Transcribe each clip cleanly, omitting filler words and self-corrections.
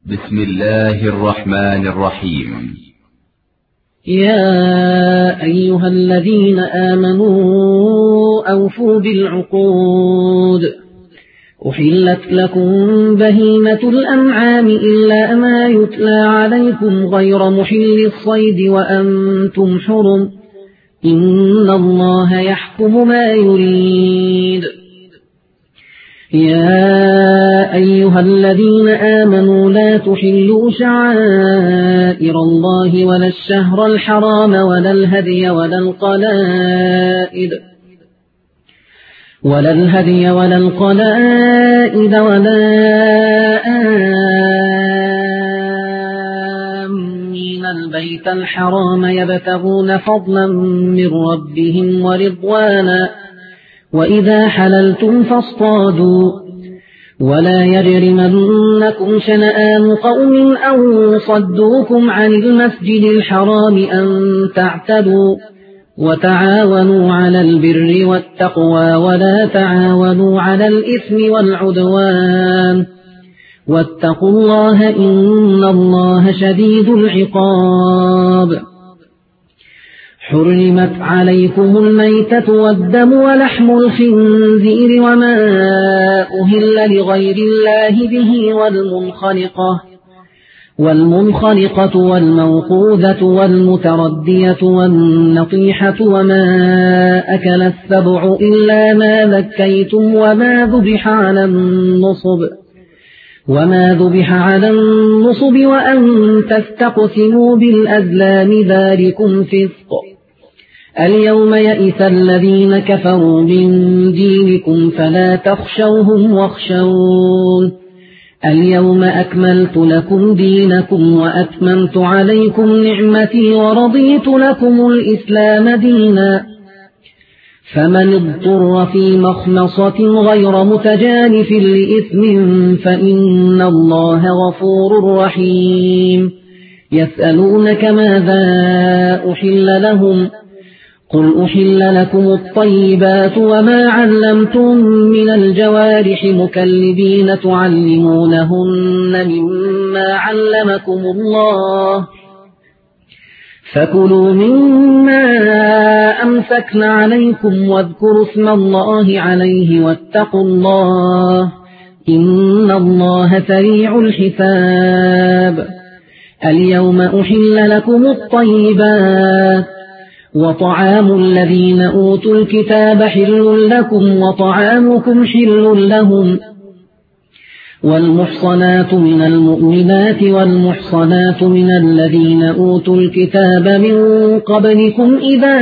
بسم الله الرحمن الرحيم. يا أيها الذين آمنوا أوفوا بالعقود. أحلت لكم بهيمة الأنعام إلا ما يتلى عليكم غير محل الصيد وأنتم حرم، إن الله يحكم ما يريد. يا أيها الذين آمنوا لا تحلوا شعائر الله ولا الشهر الحرام ولا الهدي ولا القلائد ولا آمين البيت الحرام يبتغون فضلا من ربهم ورضوانا، وإذا حللتم فاصطادوا، ولا يجرمنكم شنآن قوم أو صدوكم عن المسجد الحرام أن تعتدوا، وتعاونوا على البر والتقوى ولا تعاونوا على الإثم والعدوان، واتقوا الله إن الله شديد العقاب. حرمت عليكم الميتة والدم ولحم الخنزير وما أهل لغير الله به والمنخلقة والموقوذة والمتردية والنطيحة وما أكل السبع إلا ما ذكيتم وما ذبح على النصب وأن تستقسموا بالأزلام ذلكم فسق. اليوم يئس الذين كفروا من دينكم فلا تخشوهم واخشون. اليوم أكملت لكم دينكم وأتممت عليكم نعمتي ورضيت لكم الإسلام دينا. فمن اضطر في مخمصة غير متجانف لإثم فإن الله غفور رحيم. يسألونك ماذا أحل لهم، قل أحل لكم الطيبات وما علمتم من الجوارح مكلبين تعلمونهن مما علمكم الله، فكلوا مما أمسكن عليكم واذكروا اسم الله عليه واتقوا الله إن الله سريع الحساب. اليوم أحل لكم الطيبات وطعام الذين أوتوا الكتاب حل لكم وطعامكم حل لهم، والمحصنات من المؤمنات والمحصنات من الذين أوتوا الكتاب من قبلكم إذا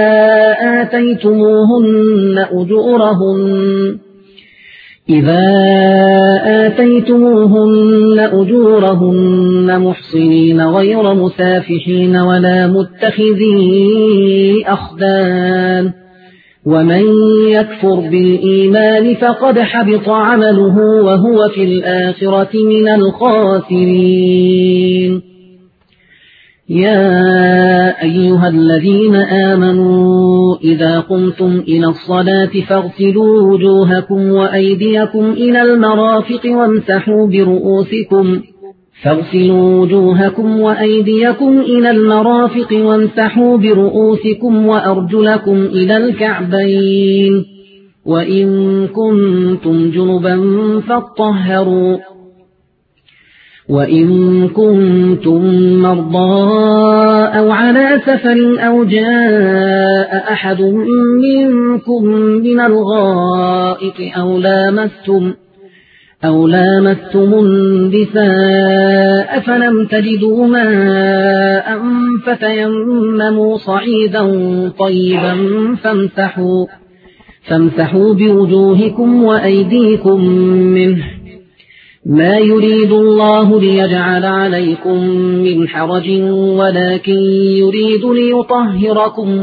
آتيتموهن أجورهن محصنين غير مسافحين ولا متخذي أخدان، ومن يكفر بالإيمان فقد حبط عمله وهو في الآخرة من الخاسرين. يا أيها الذين آمنوا إذا قمتم إلى الصلاة فاغسلوا وجوهكم وأيديكم إلى المرافق وامسحوا برؤوسكم وأرجلكم إلى الكعبين، وإن كنتم جنبا فاطهروا، وإن كنتم مرضى أو على سفر أو جاء أحد منكم من الغائط أو لامستم النساء فلم تجدوا ماء فتيمموا صعيدا طيبا فامسحوا بوجوهكم وأيديكم منه، ما يريد الله ليجعل عليكم من حرج ولكن يريد ليطهركم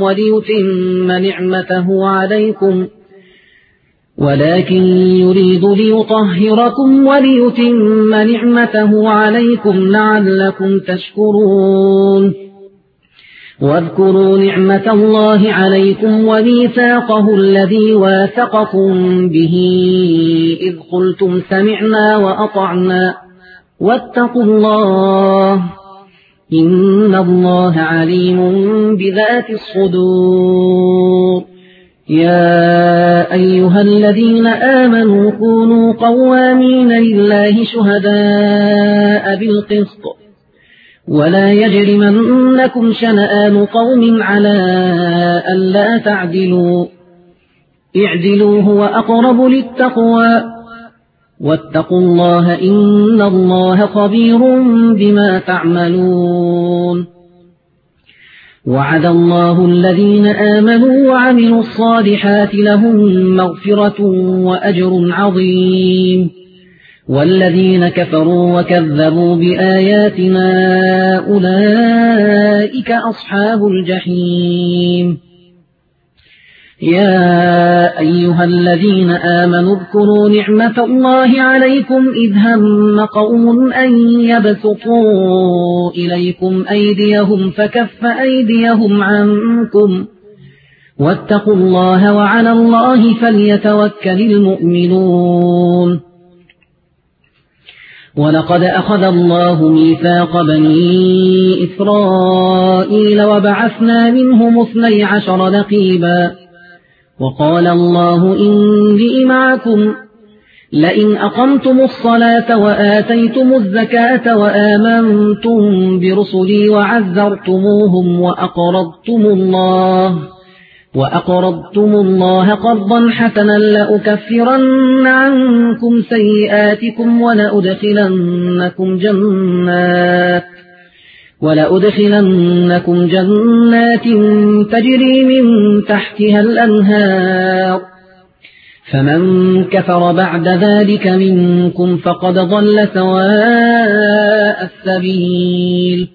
وليتم نعمته عليكم لعلكم تشكرون. واذكروا نعمة الله عليكم وميثاقه الذي واثقكم به إذ قلتم سمعنا وأطعنا واتقوا الله إن الله عليم بذات الصدور. يا أيها الذين آمنوا كونوا قوامين لله شهداء بالقسط ولا يجرمنكم شنآن قوم على ألا تعدلوا اعدلوا هو أقرب للتقوى واتقوا الله إن الله خبير بما تعملون. وعد الله الذين آمنوا وعملوا الصالحات لهم مغفرة وأجر عظيم والذين كفروا وكذبوا بآياتنا أولئك أصحاب الجحيم. يا أيها الذين آمنوا اذكروا نعمة الله عليكم إذ هم قوم أن يبسطوا إليكم أيديهم فكف أيديهم عنكم واتقوا الله وعلى الله فليتوكل المؤمنون. ولقد أخذ الله ميثاق بني إسرائيل وبعثنا منهم 12 نقيبا وقال الله إني معكم لئن أقمتم الصلاة وآتيتم الزكاة وآمنتم برسلي وعزرتموهم وأقرضتم الله قرضا حسنا لأكفرن عنكم سيئاتكم ولأدخلنكم جنات تجري من تحتها الأنهار فمن كفر بعد ذلك منكم فقد ضل سواء السبيل.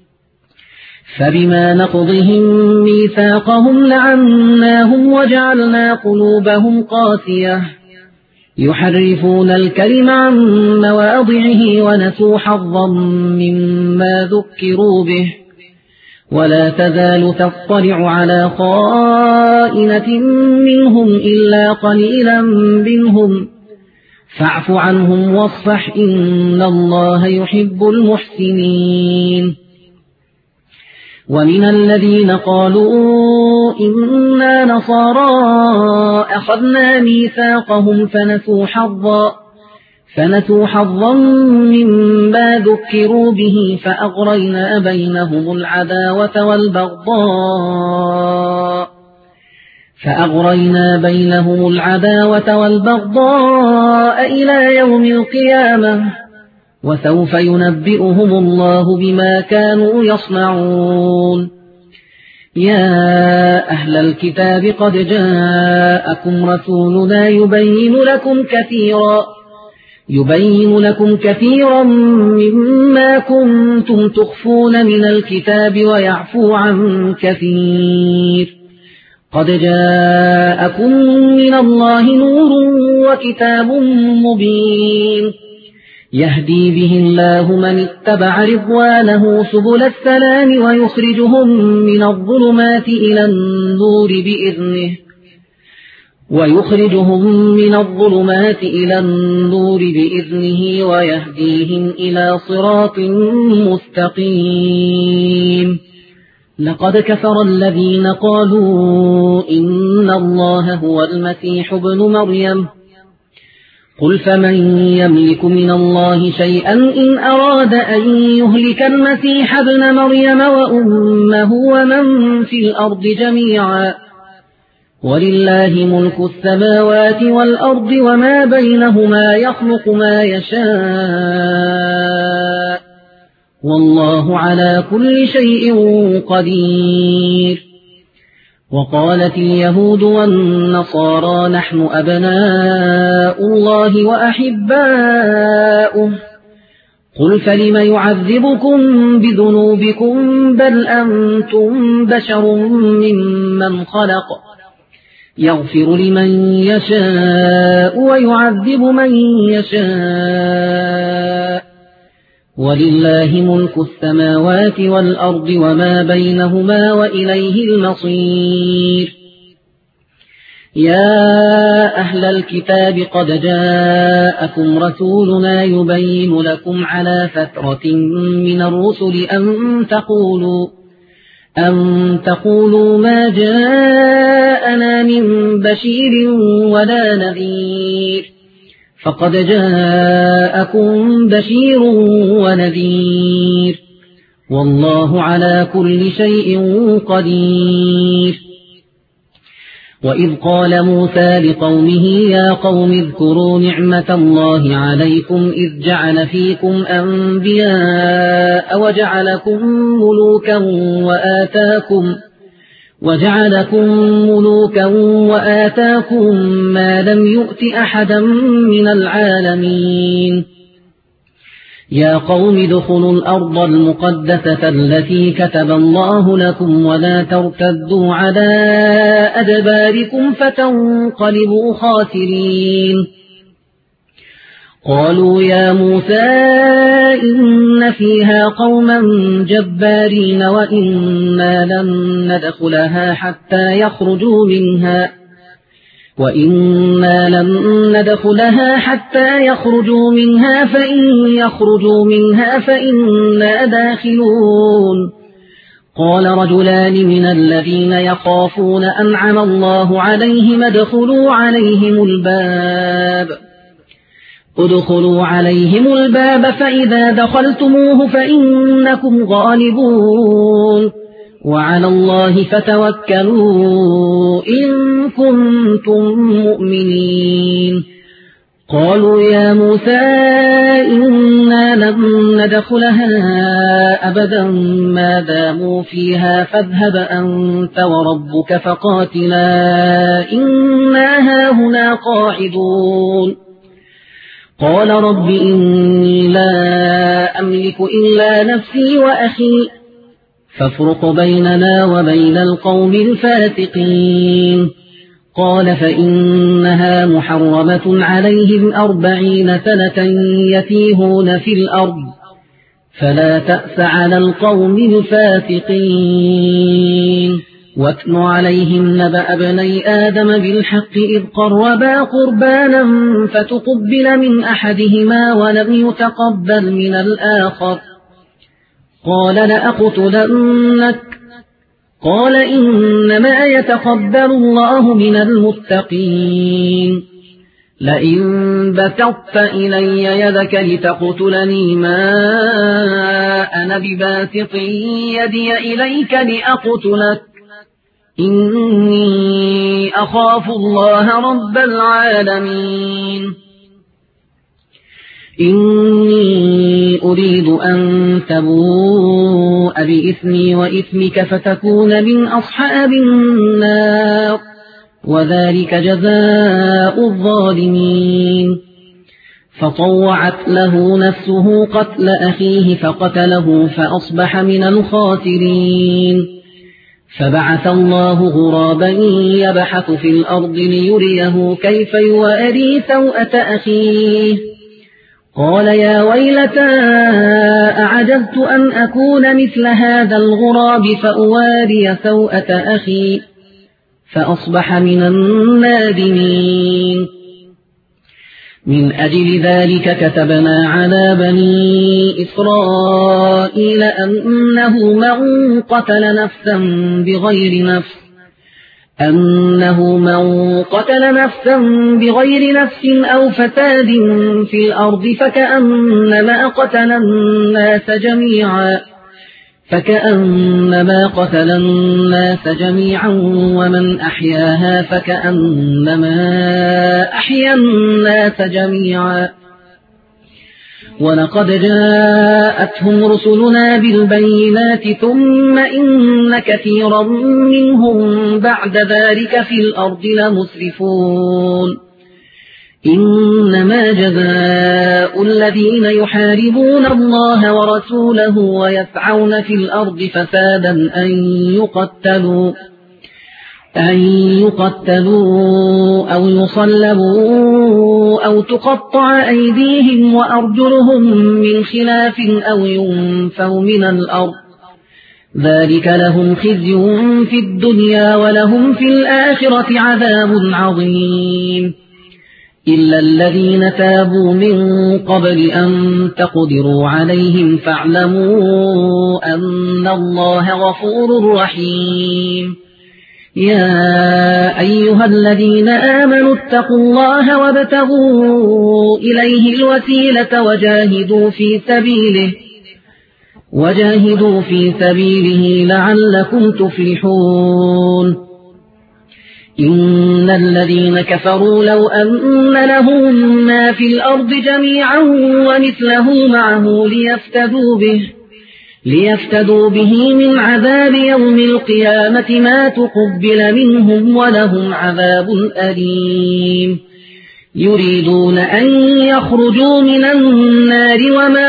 فبما نقضهم ميثاقهم لعناهم وجعلنا قلوبهم قاسية يحرفون الكلم عن مواضعه ونسوا حظا مما ذكروا به ولا تزال تطلع على خائنة منهم إلا قليلا منهم فاعف عنهم واصفح إن الله يحب المحسنين. ومن الذين قالوا إنا نصارى أخذنا ميثاقهم فنسوا حظا مما ذكروا به فأغرينا بينهم العداوة والبغضاء إلى يوم القيامة وسوف ينبئهم الله بما كانوا يصنعون. يا أهل الكتاب قد جاءكم رسولنا يبين لكم كثيرا مما كنتم تخفون من الكتاب ويعفو عن كثير. قد جاءكم من الله نور وكتاب مبين يهدي به الله من اتبع رضوانه سبل السلام ويخرجهم من الظلمات إلى النور بإذنه ويهديهم إلى صراط مستقيم. لقد كفر الذين قالوا إن الله هو المسيح ابن مريم قل فمن يملك من الله شيئا إن أراد أن يهلك المسيح ابن مريم وأمه ومن في الأرض جميعا ولله ملك السماوات والأرض وما بينهما يخلق ما يشاء والله على كل شيء قدير. وقالت اليهود والنصارى نحن أبناء الله وأحباؤه قل فلم يعذبكم بذنوبكم بل أنتم بشر ممن خلق يغفر لمن يشاء ويعذب من يشاء ولله ملك السماوات والأرض وما بينهما وإليه المصير. يا أهل الكتاب قد جاءكم رسولنا يبين لكم على فترة من الرسل أن تقولوا ما جاءنا من بشير ولا نذير فقد جاءكم بشير ونذير والله على كل شيء قدير وإذ قال موسى لقومه يا قوم اذكروا نعمة الله عليكم إذ جعل فيكم أنبياء وجعلكم ملوكا وآتاكم ما لم يؤت أحدا من العالمين يا قوم ادخلوا الأرض المقدسة التي كتب الله لكم ولا ترتدوا على أدباركم فتنقلبوا خاسرين قالوا يا موسى إن فيها قوما جبارين وإنا لن ندخلها حتى يخرجوا منها فإن يخرجوا منها فإنا داخلون قال رجلان من الذين يخافون أنعم الله عليهم ادخلوا عليهم الباب فإذا دخلتموه فإنكم غالبون وعلى الله فتوكلوا إن كنتم مؤمنين قالوا يا موسى إنا لن ندخلها أبدا ما داموا فيها فاذهب أنت وربك فقاتلا إنا هاهنا قاعدون قال رب إني لا أملك إلا نفسي وأخي فافرق بيننا وبين القوم الفاسقين قال فإنها محرمة عليهم 40 سنة يتيهون في الأرض فلا تأس على القوم الفاسقين واتل عليهم نبأ ابني آدم بالحق إذ قربا قربانا فتقبل من أحدهما ولم يتقبل من الآخر قال لأقتلنك قال إنما يتقبل الله من المتقين لئن بسطت إلي يدك لتقتلني ما أنا بباسط يدي إليك لأقتلك إني أخاف الله رب العالمين إني أريد أن تبوء بإثمي وإثمك فتكون من أصحاب النار وذلك جزاء الظالمين فطوعت له نفسه قتل أخيه فقتله فأصبح من الخاسرين فبعث الله غرابا يبحث في الأرض ليريه كيف يواري سوءة أخيه قال يا ويلتى أعجزت أن أكون مثل هذا الغراب فأواري سوءة أخي فأصبح من النادمين من أجل ذلك كتبنا على بني إسرائيل أنه من قتل نفسا بغير نفس أو فساد في الأرض فكأنما قتل الناس جميعا ومن أحياها فكأنما أحيا الناس جميعا ولقد جاءتهم رسلنا بالبينات ثم إن كثيرا منهم بعد ذلك في الأرض لمسرفون إنما جزاء الذين يحاربون الله ورسوله ويسعون في الأرض فسادا أن يقتلوا أو يصلبوا أو تقطع أيديهم وأرجلهم من خلاف أو ينفوا من الأرض ذلك لهم خزي في الدنيا ولهم في الآخرة عذاب عظيم إلا الذين تابوا من قبل أن تقدروا عليهم فاعلموا أن الله غفور رحيم يا أيها الذين آمنوا اتقوا الله وابتغوا إليه الوسيلة وجاهدوا في سبيله لعلكم تفلحون إن الذين كفروا لو أن لهم ما في الأرض جميعا ومثله معه ليفتدوا به من عذاب يوم القيامة ما تقبل منهم ولهم عذاب أليم يريدون أن يخرجوا من النار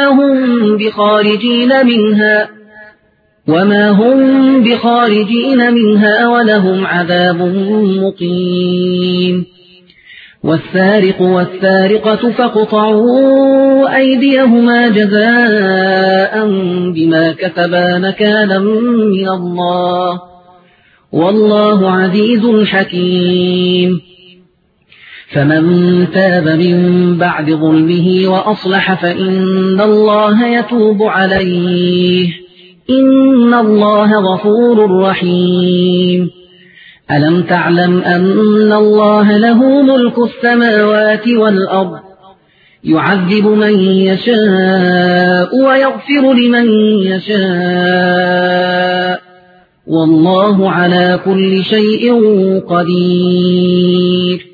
وما هم بخارجين منها ولهم عذاب مقيم والسارق والسارقة فاقطعوا أيديهما جزاء بما كسبا نكالا من الله والله عزيز حكيم فمن تاب من بعد ظلمه وأصلح فإن الله يتوب عليه إن الله غفور رحيم ألم تعلم أن الله له ملك السماوات والأرض يعذب من يشاء ويغفر لمن يشاء والله على كل شيء قدير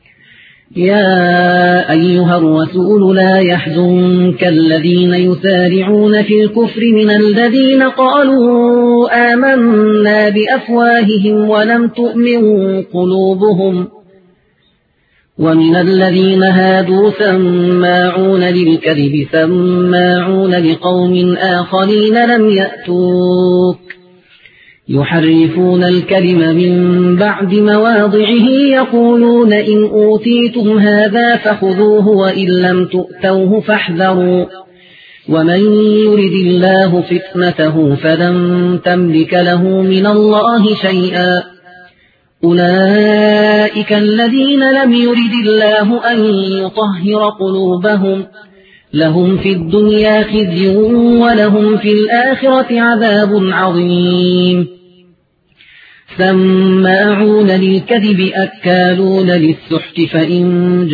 يا أيها الرسول لا يحزنك الذين يسارعون في الكفر من الذين قالوا آمنا بأفواههم ولم تؤمن قلوبهم ومن الذين هادوا سماعون للكذب سماعون لقوم آخرين لم يأتوك يحرفون الكلم من بعد مواضعه يقولون إن أوتيتم هذا فخذوه وإن لم تؤتوه فاحذروا ومن يرد الله فتنته فلن تملك له من الله شيئا أولئك الذين لم يرد الله أن يطهر قلوبهم لهم في الدنيا خزي ولهم في الآخرة عذاب عظيم سماعون للكذب أكالون للسحت فإن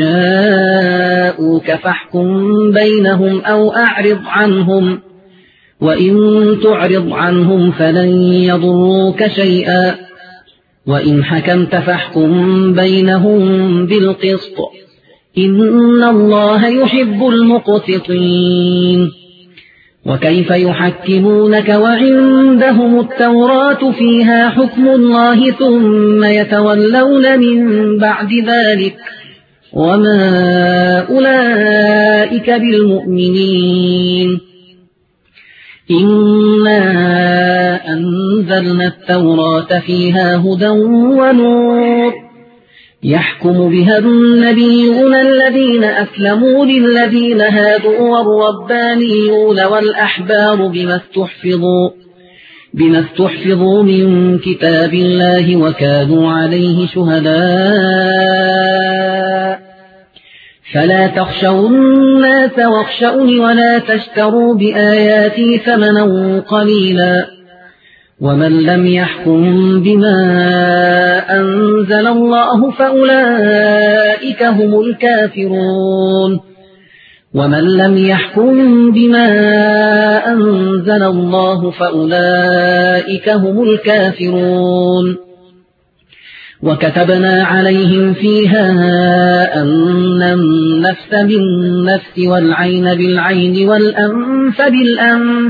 جاءوك فاحكم بينهم أو أعرض عنهم وإن تعرض عنهم فلن يضروك شيئا وإن حكمت فاحكم بينهم بالقسط إن الله يحب المقسطين وكيف يحكمونك وعندهم التوراة فيها حكم الله ثم يتولون من بعد ذلك وما أولئك بالمؤمنين إنا أنزلنا التوراة فيها هدى ونور يحكم بها النبيون الذين أسلموا للذين هادوا والربانيون والأحبار بما استحفظوا من كتاب الله وكانوا عليه شهداء فلا تخشوا الناس واخشوني ولا تشتروا بآياتي ثمنا قليلا ومن لم يحكم بما أنزل الله فأولئك هم الكافرون ومن لم يحكم بما أنزل الله فأولئك هم الكافرون وكتبنا عليهم فيها أن النفس بالنفس والعين بالعين والأنف بالأنف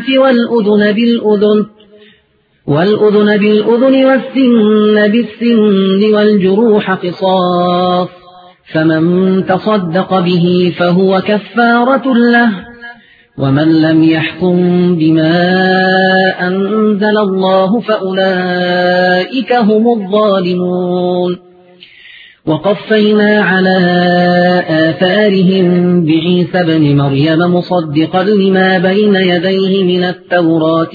والأذن بالأذن والسن بالسن والجروح قصاص فمن تصدق به فهو كفارة له ومن لم يحكم بما أنزل الله فأولئك هم الظالمون وقفينا على آثارهم بعيسى ابن مريم مصدقا لما بين يديه من التوراة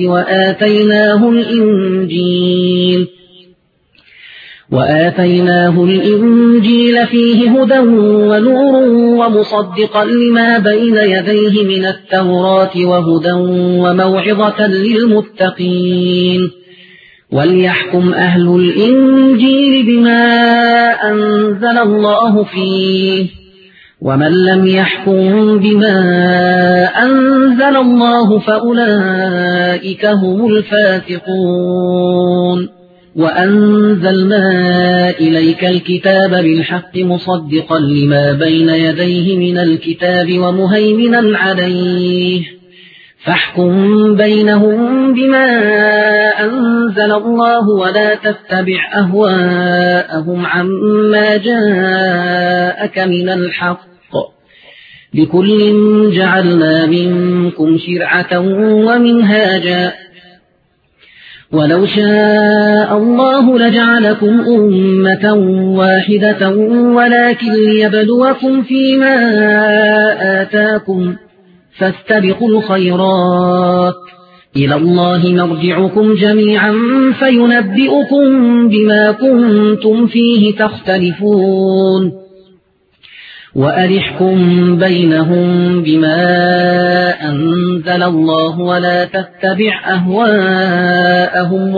وآتيناه الإنجيل فيه هدى ونور ومصدقا لما بين يديه من التوراة وهدى وموعظة للمتقين وليحكم أهل الإنجيل بما أنزل الله فيه ومن لم يحكم بما أنزل الله فأولئك هم الفاسقون وأنزلنا إليك الكتاب بالحق مصدقا لما بين يديه من الكتاب ومهيمنا عليه فاحكم بينهم بما أنزل الله ولا تتبع أهواءهم عما جاءك من الحق لكل جعلنا منكم شرعة ومنهاجا ولو شاء الله لجعلكم أمة واحدة ولكن ليبلوكم فيما آتاكم فاستبقوا الخيرات إلى الله مرجعكم جميعا فينبئكم بما كنتم فيه تختلفون وأرحكم بينهم بما أنزل الله ولا تتبع أهواءهم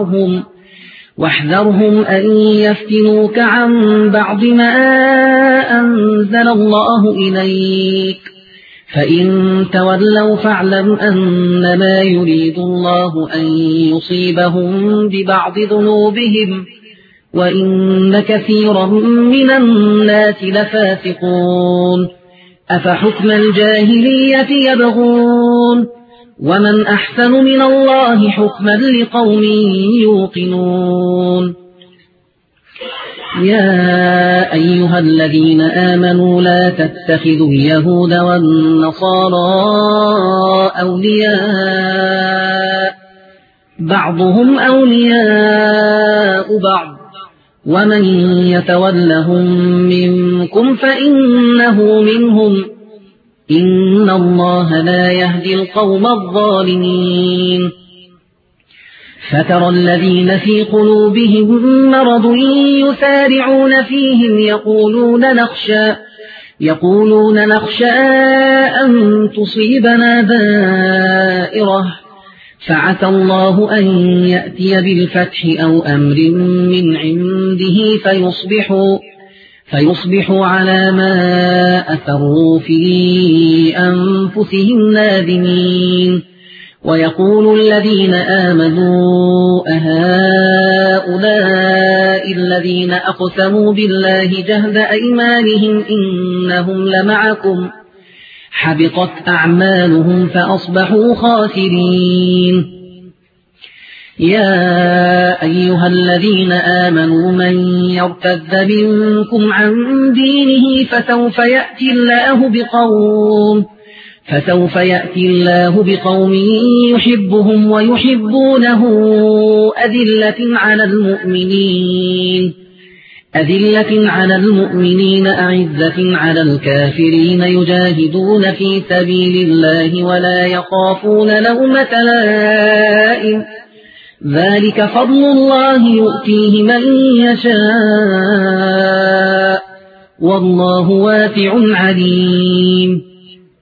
واحذرهم أن يفتنوك عن بعض ما أنزل الله إليك فإن تولوا فاعلم أنما يريد الله أن يصيبهم ببعض ذنوبهم وإن كثيرا من الناس لفاسقون أفحكم الجاهلية يبغون ومن أحسن من الله حكما لقوم يوقنون يا أيها الذين آمنوا لا تتخذوا اليهود والنصارى أولياء بعضهم أولياء بعض ومن يتولهم منكم فإنه منهم إن الله لا يهدي القوم الظالمين فترى الذين في قلوبهم مرض يسارعون فيهم يقولون نخشى أن تصيبنا دائرة فعسى الله أن يأتي بالفتح أو أمر من عنده فيصبحوا على ما أثروا في أنفسهم نادمين ويقول الذين آمنوا أهؤلاء الذين أقسموا بالله جهد أيمانهم إنهم لمعكم حبطت أعمالهم فأصبحوا خاسرين يا أيها الذين آمنوا من يرتد منكم عن دينه فسوف يأتي الله بقوم يحبهم ويحبونه أذلة على المؤمنين أعزة على الكافرين يجاهدون في سبيل الله ولا يخافون لومة لائم ذلك فضل الله يؤتيه من يشاء والله واسع عليم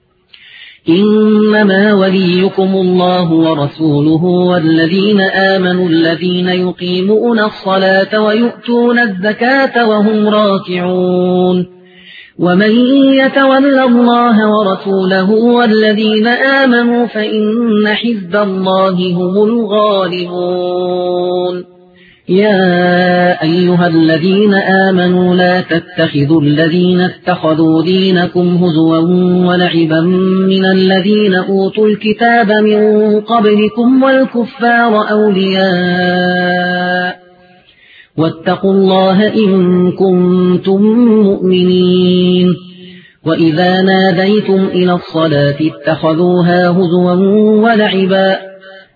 إنما وليكم الله ورسوله والذين آمنوا الذين يقيمون الصلاة ويؤتون الزكاة وهم راكعون ومن يتول الله ورسوله والذين آمنوا فإن حزب الله هم الغالبون يا أيها الذين آمنوا لا تتخذوا الذين اتخذوا دينكم هزوا ولعبا من الذين أوتوا الكتاب من قبلكم والكفار أولياء واتقوا الله إن كنتم مؤمنين وإذا ناديتم إلى الصلاة اتخذوها هزوا ولعبا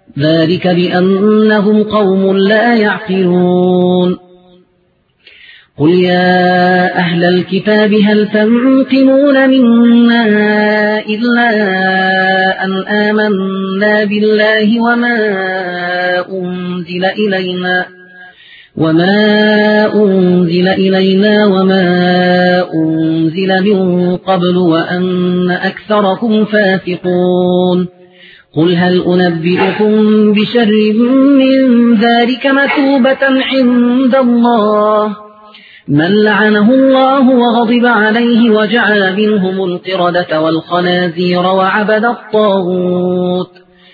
ذلك بأنهم قوم لا يعقلون قل يا أهل الكتاب هل تنقمون منا إلا أن آمنا بالله وما أنزل إلينا وما أنزل من قبل وأن أكثركم فاسقون قل هل أنبئكم بشر من ذلك مثوبة عند الله من لعنه الله وغضب عليه وجعل منهم القردة والخنازير وعبد الطاغوت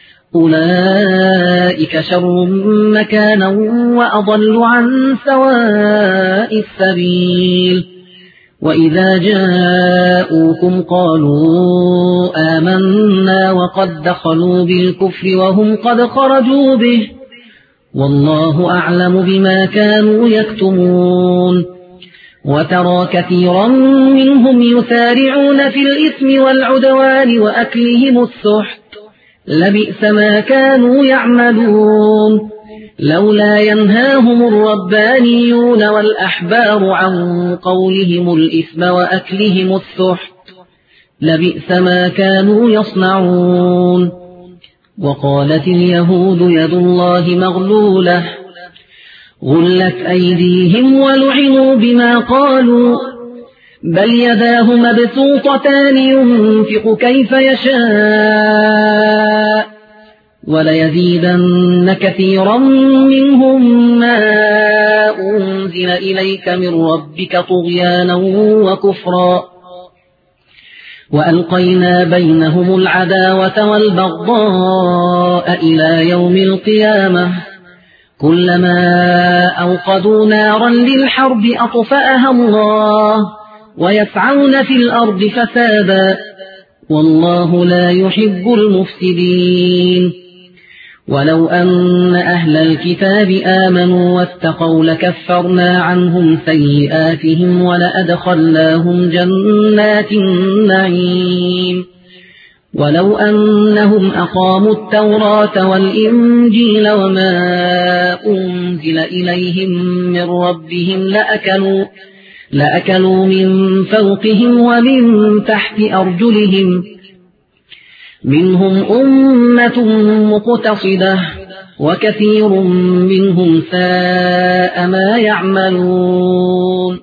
أولئك شر مكانا وأضل عن سواء السبيل وإذا جاءوكم قالوا آمنا وقد دخلوا بالكفر وهم قد خرجوا به والله أعلم بما كانوا يكتمون وترى كثيرا منهم يسارعون في الإثم والعدوان وأكلهم السحت لبئس ما كانوا يعملون لولا ينهاهم الربانيون والأحبار عن قولهم الإثم وأكلهم السحت لبئس ما كانوا يصنعون وقالت اليهود يد الله مغلولة غلت أيديهم ولعنوا بما قالوا بل يداه مبسوطتان ينفق كيف يشاء وليزيدن كثيرا منهم ما أنزل إليك من ربك طغيانا وكفرا وألقينا بينهم العداوة والبغضاء إلى يوم القيامة كلما أوقدوا نارا للحرب أطفأها الله ويسعون في الأرض فسادا والله لا يحب المفسدين ولو أن أهل الكتاب آمنوا واتقوا لكفرنا عنهم سيئاتهم ولأدخلناهم جنات النعيم ولو أنهم أقاموا التوراة والإنجيل وما أنزل إليهم من ربهم لأكلوا من فوقهم ومن تحت أرجلهم منهم أمة مقتصدة وكثير منهم ساء ما يعملون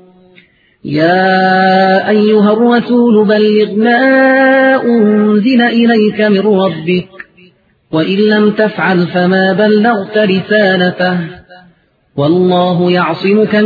يا أيها الرسول بلغ ما أنزل إليك من ربك وإن لم تفعل فما بلغت رسالته والله يعصمك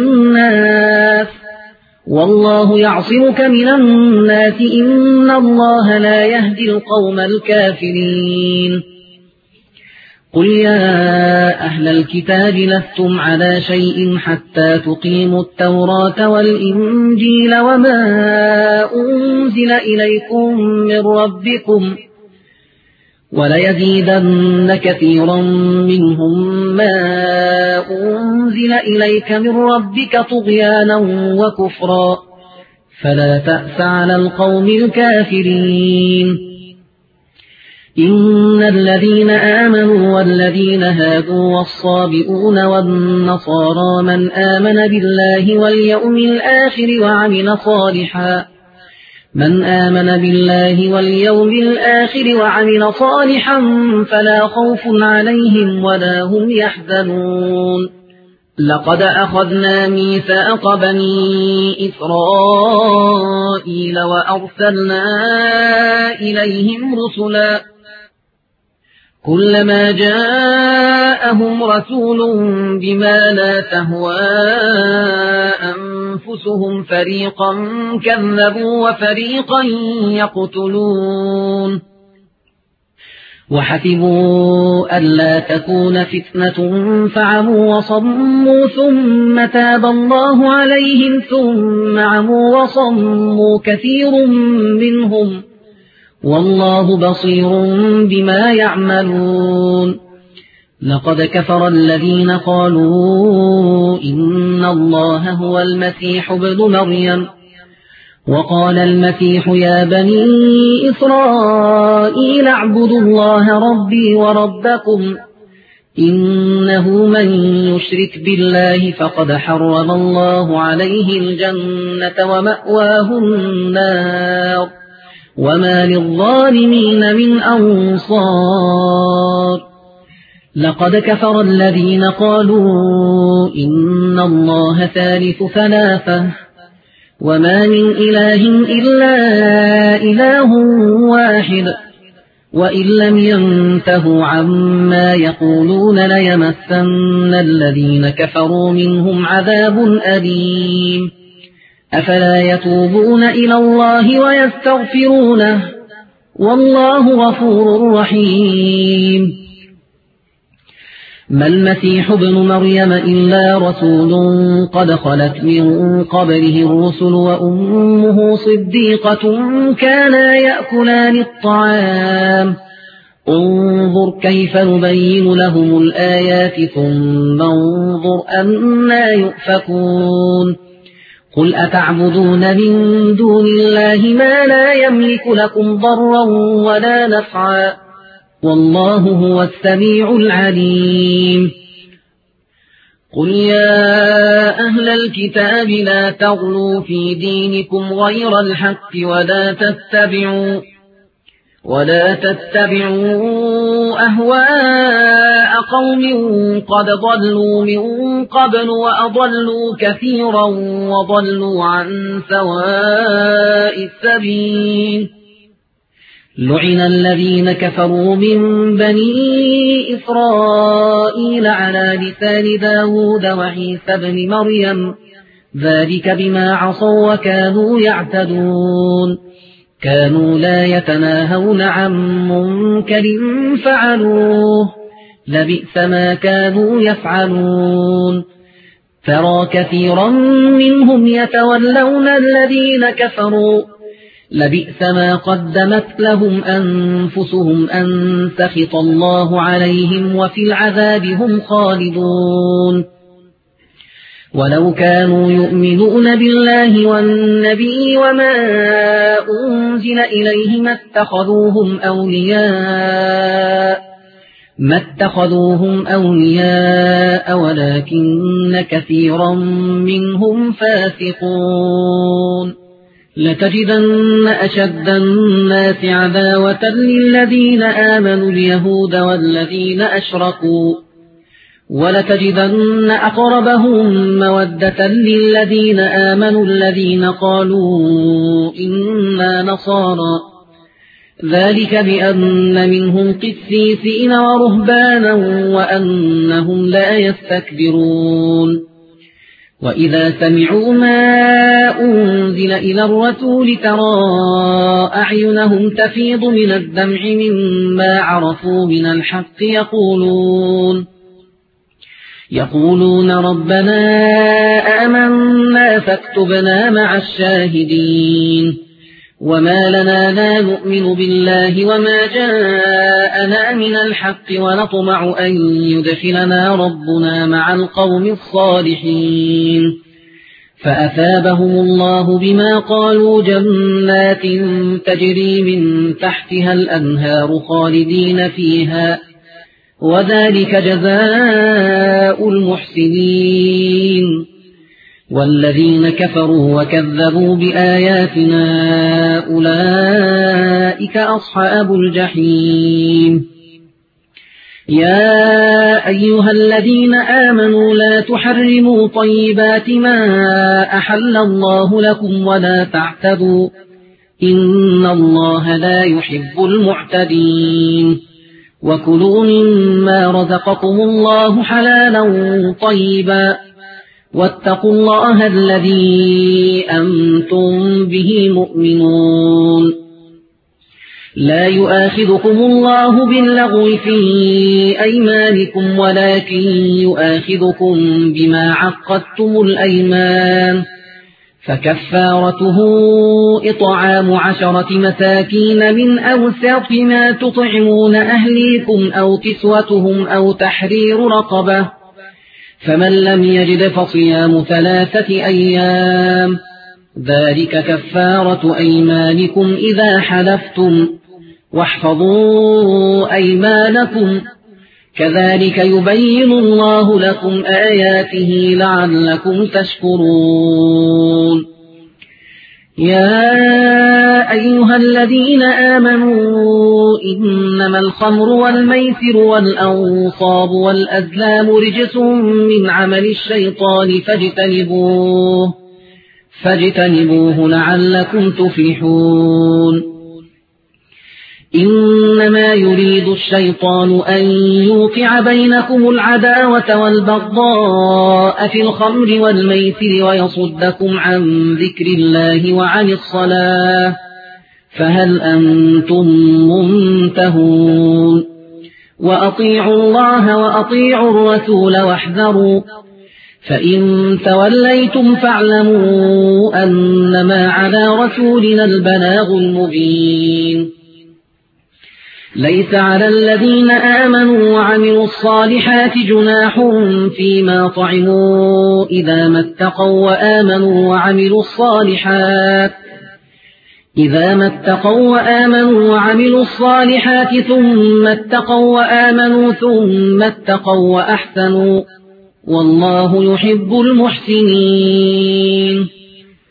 من الناس إن الله لا يهدي القوم الكافرين قل يا أهل الكتاب لستم على شيء حتى تقيموا التوراة والإنجيل وما أنزل إليكم من ربكم وليزيدن كثيرا منهم ما أنزل إليك من ربك طغيانا وكفرا فلا تأس على القوم الكافرين إن الذين آمنوا والذين هادوا والصابئون والنصارى من آمن بالله واليوم الآخر وعمل صالحا فلا خوف عليهم ولا هم يحزنون لقد أخذنا ميثاق بني إسرائيل وأرسلنا إليهم رسلا كلما جاءهم رسول بما لا تهوى أنفسهم فريقا كذبوا وفريقا يقتلون وحسبوا ألا تكون فتنة فعموا وصموا ثم تاب الله عليهم ثم عموا وصموا كثير منهم والله بصير بما يعملون لقد كفر الذين قالوا إن الله هو المسيح ابن مريم وقال المسيح يا بني إسرائيل اعبدوا الله ربي وربكم إنه من يشرك بالله فقد حرم الله عليه الجنة ومأواه النار وما للظالمين من أنصار لقد كفر الذين قالوا إن الله ثالث ثلاثة وما من إله إلا إله واحد وإن لم ينتهوا عما يقولون ليمسن الذين كفروا منهم عذاب أليم أفلا يتوبون إلى الله ويستغفرونه والله غفور رحيم ما المسيح ابن مريم إلا رسول قد خلت من قبله الرسل وأمه صديقة كانا يأكلان الطعام انظر كيف نبين لهم الآيات ثم انظر أنا يؤفكون قل أتعبدون من دون الله ما لا يملك لكم ضرا ولا نفعا والله هو السميع العليم قل يا أهل الكتاب لا تغلوا في دينكم غير الحق ولا تتبعوا أهواء قوم قد ضلوا من قبل وأضلوا كثيرا وضلوا عن سواء السبيل لعن الذين كفروا من بني إسرائيل على لسان داود وعيسى بن مريم ذلك بما عصوا وكانوا يعتدون كانوا لا يتناهون عن منكر فعلوه لبئس ما كانوا يفعلون ترى كثيرا منهم يتولون الذين كفروا لبئس ما قدمت لهم أنفسهم أن سخط الله عليهم وفي العذاب هم خالدون ولو كانوا يؤمنون بالله والنبي وما أنزل إليه ما اتخذوهم أولياء ولكن كثيرا منهم فاسقون لتجدن أشد الناس عداوة للذين آمنوا اليهود والذين أشركوا ولتجدن أقربهم مودة للذين آمنوا الذين قالوا إنا نصارى ذلك بأن منهم قسيسين ورهبانا وأنهم لا يستكبرون وإذا سمعوا ما أنزل إلى الرسول ترى أعينهم تفيض من الدمع مما عرفوا من الحق يقولون ربنا آمنا فاكتبنا مع الشاهدين وما لنا لا نؤمن بالله وما جاءنا من الحق ونطمع أن يدخلنا ربنا مع القوم الصالحين فأثابهم الله بما قالوا جنات تجري من تحتها الأنهار خالدين فيها وذلك جزاء المحسنين والذين كفروا وكذبوا بآياتنا أولئك أصحاب الجحيم يا أيها الذين آمنوا لا تحرموا طيبات ما أحل الله لكم ولا تعتدوا إن الله لا يحب المعتدين وكلوا مما رزقكم الله حلالا طيبا واتقوا الله الذي أنتم به مؤمنون لا يؤاخذكم الله باللغو في أيمانكم ولكن يؤاخذكم بما عقدتم الأيمان فكفارته إطعام 10 مساكين من أوسط ما تطعمون أهليكم أو كسوتهم أو تحرير رقبة فمن لم يجد فصيام 3 أيام ذلك كفارة أيمانكم إذا حلفتم واحفظوا أيمانكم كذلك يبين الله لكم آياته لعلكم تشكرون يا أيها الذين آمنوا إنما الخمر والميسر والأنصاب والأزلام رجس من عمل الشيطان فاجتنبوه لعلكم تفلحون إنما يريد الشيطان أن يوقع بينكم العداوة والبغضاء في الخمر والميسر ويصدكم عن ذكر الله وعن الصلاة فهل أنتم منتهون وأطيعوا الله وأطيعوا الرسول واحذروا فإن توليتم فاعلموا أنما على رسولنا البلاغ المبين ليس على الذين آمنوا وعملوا الصالحات جناح فيما طعموا إذا ما اتقوا وعملوا الصالحات ثم اتقوا وأحسنوا والله يحب المحسنين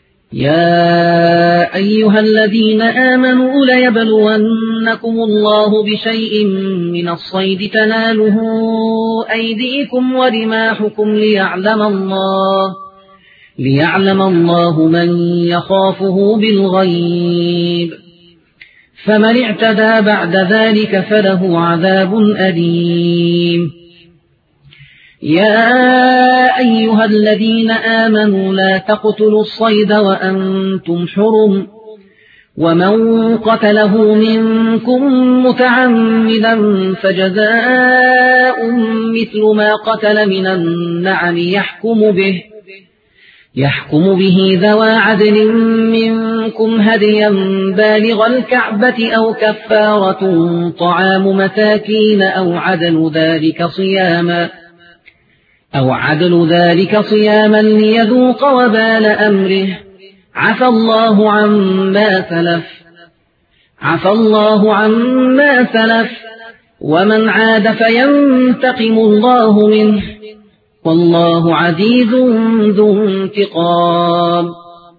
يا أيها الذين آمنوا ليبلونكم الله بشيء من الصيد تناله أيديكم ورماحكم ليعلم الله من يخافه بالغيب فمن اعتدى بعد ذلك فله عذاب أليم يا أيها الذين آمنوا لا تقتلوا الصيد وأنتم حرم ومن قتله منكم متعمدا فجزاء مثل ما قتل من النعم يحكم به ذوى عدل منكم هديا بالغ الكعبة أو كفارة طعام مساكين أو عدل ذلك صياما ليذوق وبال أمره عفى الله عما سلف ومن عاد فينتقم الله منه والله عزيز ذو انتقام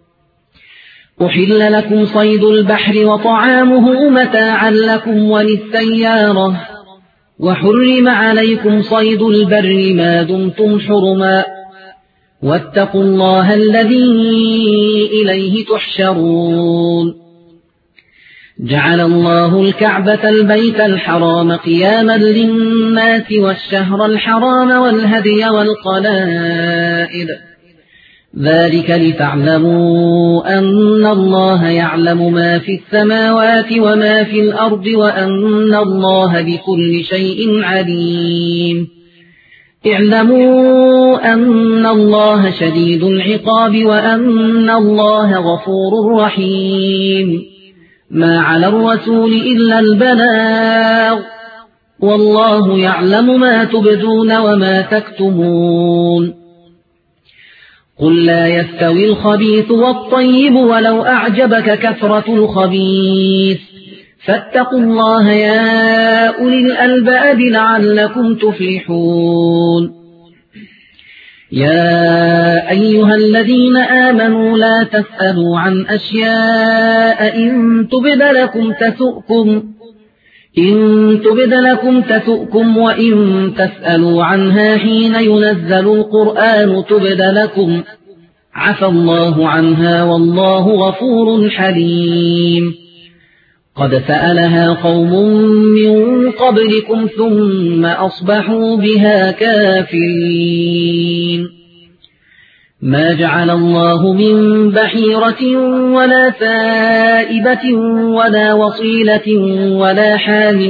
أحل لكم صيد البحر وطعامه متاعا لكم وللسيارة وحرم عليكم صيد البر ما دمتم حرما واتقوا الله الذي إليه تحشرون جعل الله الكعبة البيت الحرام قياما للناس والشهر الحرام والهدي والقلائد ذلك لتعلموا أن الله يعلم ما في السماوات وما في الأرض وأن الله بكل شيء عليم اعلموا أن الله شديد العقاب وأن الله غفور رحيم ما على الرسول إلا البلاغ والله يعلم ما تبدون وما تكتمون قل لا يستوي الخبيث والطيب ولو أعجبك كثرة الخبيث فاتقوا الله يا أولي الألباب لعلكم تفلحون يا أيها الذين آمنوا لا تسألوا عن أشياء إن تبد لكم تسؤكم وإن تسألوا عنها حين ينزل القرآن تبد لكم عفى الله عنها والله غفور حليم قد سألها قوم من قبلكم ثم أصبحوا بها كافرين ما جعل الله من بحيرة ولا سائبة ولا وصيلة ولا حام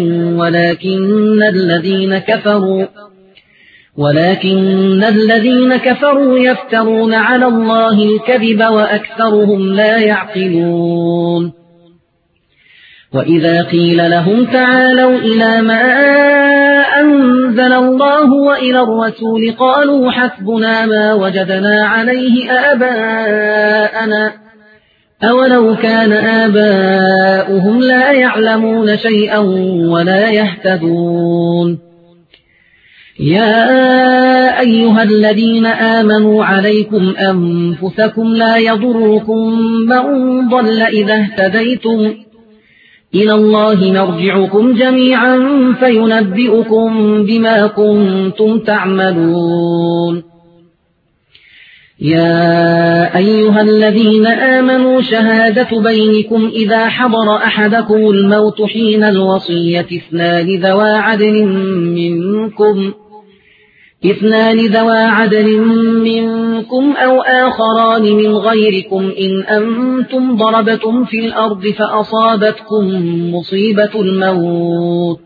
ولكن الذين كفروا يفترون على الله الكذب وأكثرهم لا يعقلون وإذا قيل لهم تعالوا إلى ما أنزل الله وإلى الرسول قالوا حسبنا ما وجدنا عليه آباءنا أولو كان آباؤهم لا يعلمون شيئا ولا يهتدون يا أيها الذين آمنوا عليكم أنفسكم لا يضركم من ضل إذا اهتديتم إلى الله مرجعكم جميعا فينبئكم بما كنتم تعملون يا أيها الذين آمنوا شهادة بينكم إذا حضر أحدكم الموت حين الوصية اثنان ذوى عدل منكم أو آخران من غيركم إن أنتم ضربتم في الأرض فأصابتكم مصيبة الموت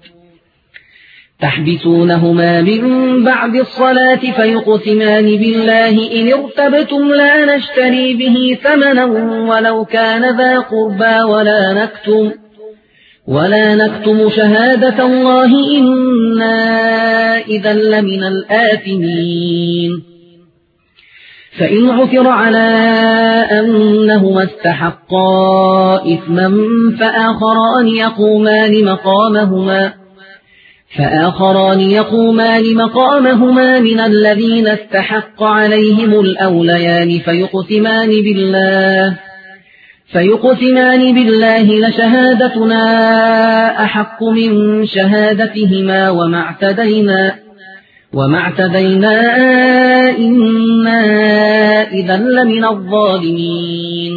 تحبسونهما من بعد الصلاة فيقسمان بالله إن ارتبتم لا نشتري به ثمنا ولو كان ذا قربى ولا نكتم شهادة الله إنا إذا لمن الآثمين فإن عثر على أنهما استحقا إثما فآخران يقومان مقامهما من الذين استحق عليهم الأوليان فيقسمان بالله لشهادتنا أحق من شهادتهما وما اعتدينا إنا إذا لمن الظالمين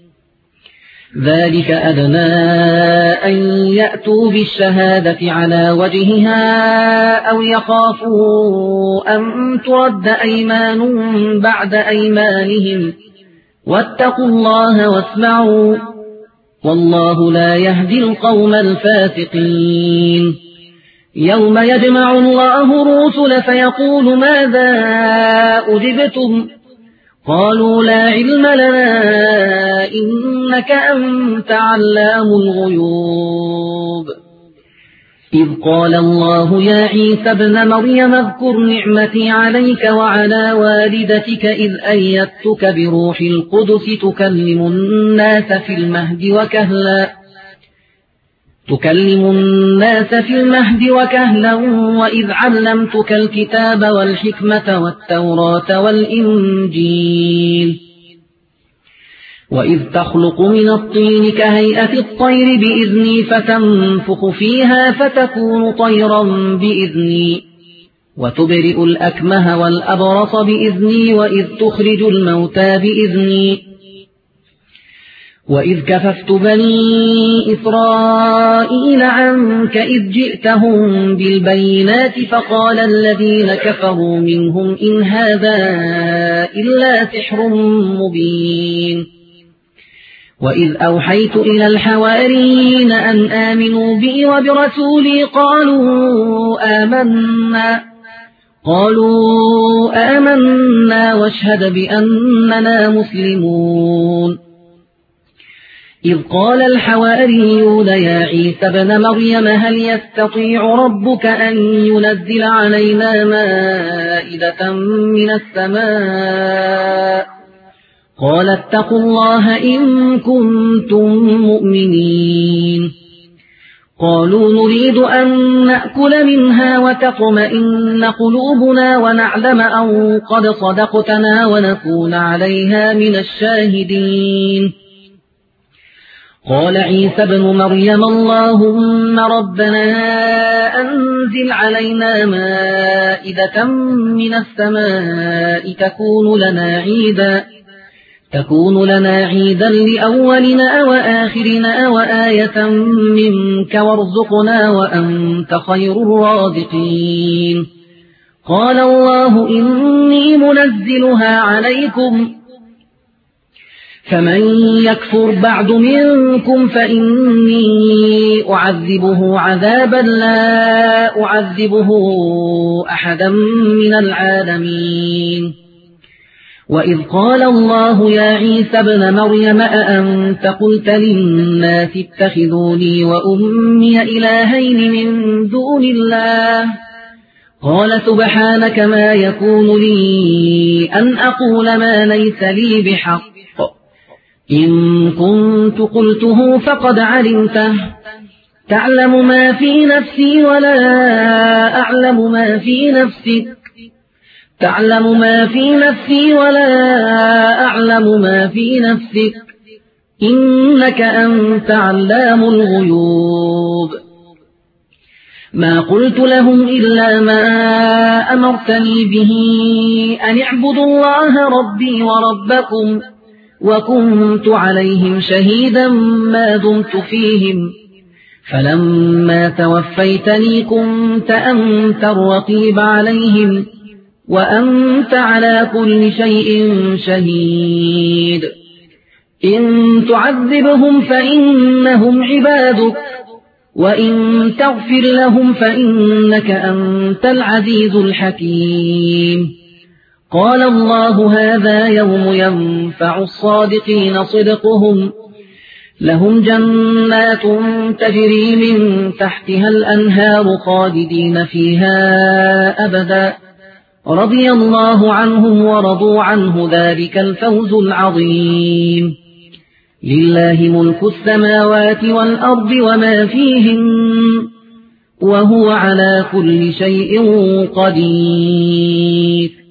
ذلك أدنى أن يأتوا بالشهادة على وجهها أو يخافوا أن ترد أيمان بعد أيمانهم واتقوا الله واسمعوا والله لا يهدي القوم الفاسقين يوم يجمع الله الرسل فيقول ماذا أجبتم قالوا لا علم لنا إنك أنت علام الغيوب إذ قال الله يا عيسى ابن مريم اذكر نعمتي عليك وعلى والدتك إذ أيدتك بروح القدس تكلم الناس في المهد وكهلا وإذ علمتك الكتاب والحكمة والتوراة والإنجيل وإذ تخلق من الطين كهيئة الطير بإذني فتنفخ فيها فتكون طيرا بإذني وتبرئ الأكمه والأبرص بإذني وإذ تخرج الموتى بإذني وإذ كففت بني إسرائيل عنك إذ جئتهم بالبينات فقال الذين كفروا منهم إن هذا إلا سحر مبين وإذ أوحيت إلى الحواريين أن آمنوا بي وبرسولي قالوا آمنا واشهد بأننا مسلمون إذ قال الحواريون يا عيسى ابن مريم هل يستطيع ربك أن ينزل علينا مائدة من السماء قال اتقوا الله إن كنتم مؤمنين قالوا نريد أن نأكل منها وتطمئن قلوبنا ونعلم أن قد صدقتنا ونكون عليها من الشاهدين قال عيسى ابن مريم اللهم ربنا أنزل علينا مائدة من السماء تكون لنا عيدا لأولنا وآخرنا وآية منك وارزقنا وأنت خير الرازقين قال الله إني منزلها عليكم فمن يكفر بعد منكم فإني أعذبه عذابا لا أعذبه أحدا من العالمين وإذ قال الله يا عيسى ابن مريم أأنت قلت للناس اتخذوني وأمي إلهين من دون الله قال سبحانك ما يكون لي أن أقول ما ليس لي بحق إن كنت قلته فقد علمته تعلم ما في نفسي ولا أعلم تعلم ما في نفسي ولا أعلم ما في نفسك إنك أنت علام الغيوب ما قلت لهم إلا ما أمرتني به أن اعبدوا الله ربي وربكم وكنت عليهم شهيدا ما دمت فيهم فلما توفيتني كنت أنت الرقيب عليهم وأنت على كل شيء شهيد إن تعذبهم فإنهم عبادك وإن تغفر لهم فإنك أنت العزيز الحكيم قال الله هذا يوم ينفع الصادقين صدقهم لهم جنات تجري من تحتها الأنهار خالدين فيها أبدا رضي الله عنهم ورضوا عنه ذلك الفوز العظيم لله ملك السماوات والأرض وما فيهن وهو على كل شيء قدير